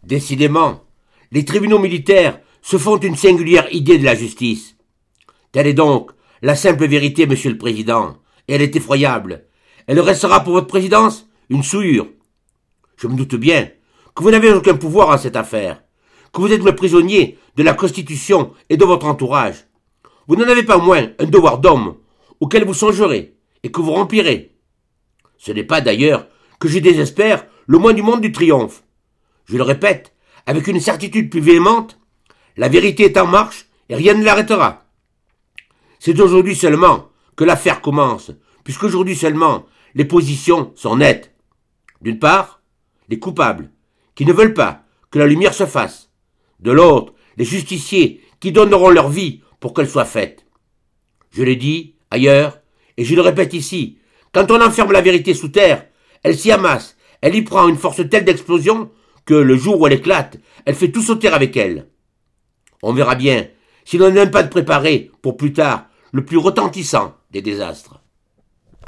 Décidément, les tribunaux militaires se font une singulière idée de la justice. Telle est donc la simple vérité, monsieur le président, et elle est effroyable. Elle restera pour votre présidence une souillure. Je me doute bien que vous n'avez aucun pouvoir en cette affaire, que vous êtes le prisonnier de la Constitution et de votre entourage. Vous n'en avez pas moins un devoir d'homme auquel vous songerez et que vous remplirez. Ce n'est pas d'ailleurs que je désespère le moins du monde du triomphe. Je le répète avec une certitude plus véhémente, la vérité est en marche et rien ne l'arrêtera. C'est aujourd'hui seulement que l'affaire commence, puisqu'aujourd'hui seulement les positions sont nettes. D'une part, les coupables, qui ne veulent pas que la lumière se fasse. De l'autre, les justiciers qui donneront leur vie pour qu'elle soit faite. Je l'ai dit ailleurs, et je le répète ici, quand on enferme la vérité sous terre, elle s'y amasse, elle y prend une force telle d'explosion que le jour où elle éclate, elle fait tout sauter avec elle. On verra bien si l'on n'est même pas de préparer, pour plus tard, le plus retentissant des désastres.